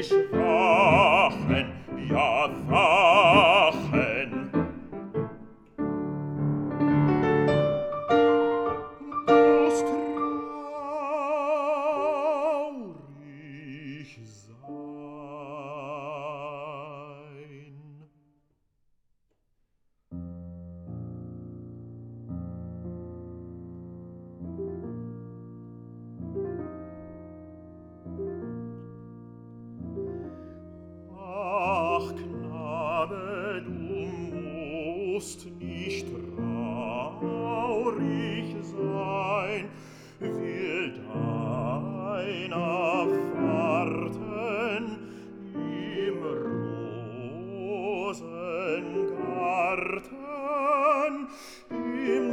ich wachen, ja wachen. Das traurig sein. Ach, Knabe, du musst nicht traurig sein, will deiner warten im Rosengarten, im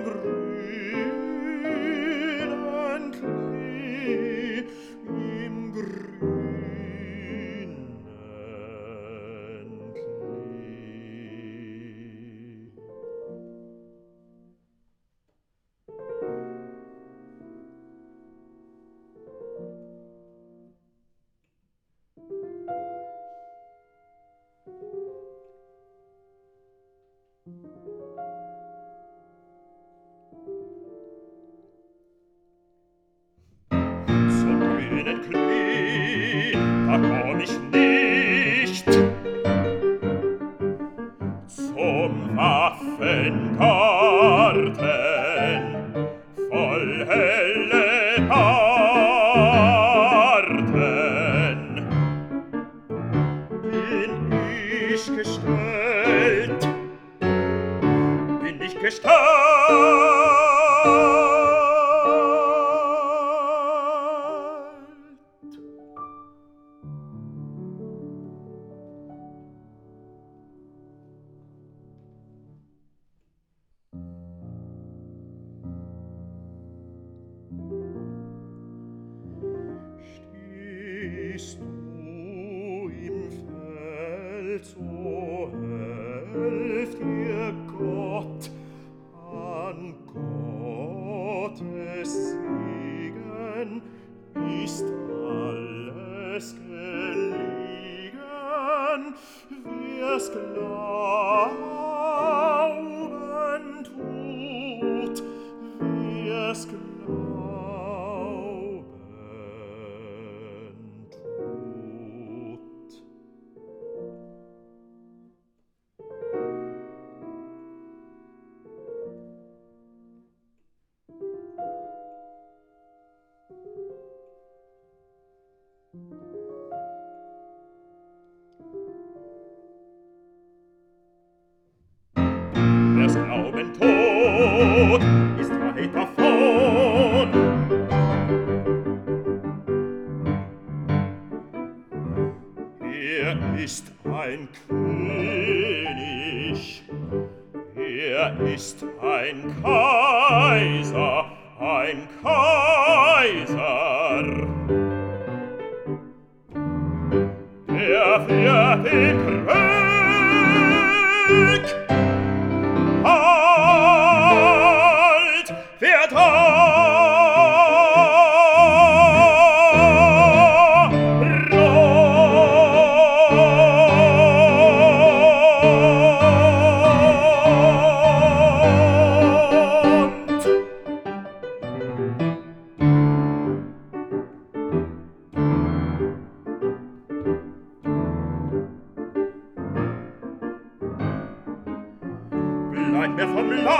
grünen Klee, im grünen Klee. Zum grünen Klee, da komm ich nicht. Zum Waffengarten, voll helle Parten, bin ich gestellt, bin ich gestellt. Stehst du im Feld, so helft dir Gott, an Gottes Segen ist alles gelegen, wer's glauben tut, wer's glauben tut. Wer's glauben tut, ist weit davon. Ist ein König, ist ein Kaiser, ein Kaiser. Der wird den Krieg halt, wird bleib mir vom Leib.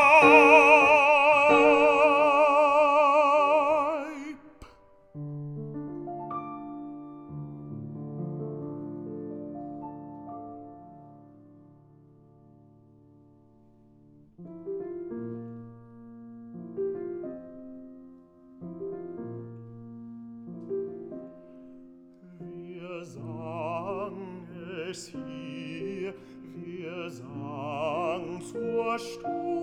Wir sang es hier, wir sang zur Stunde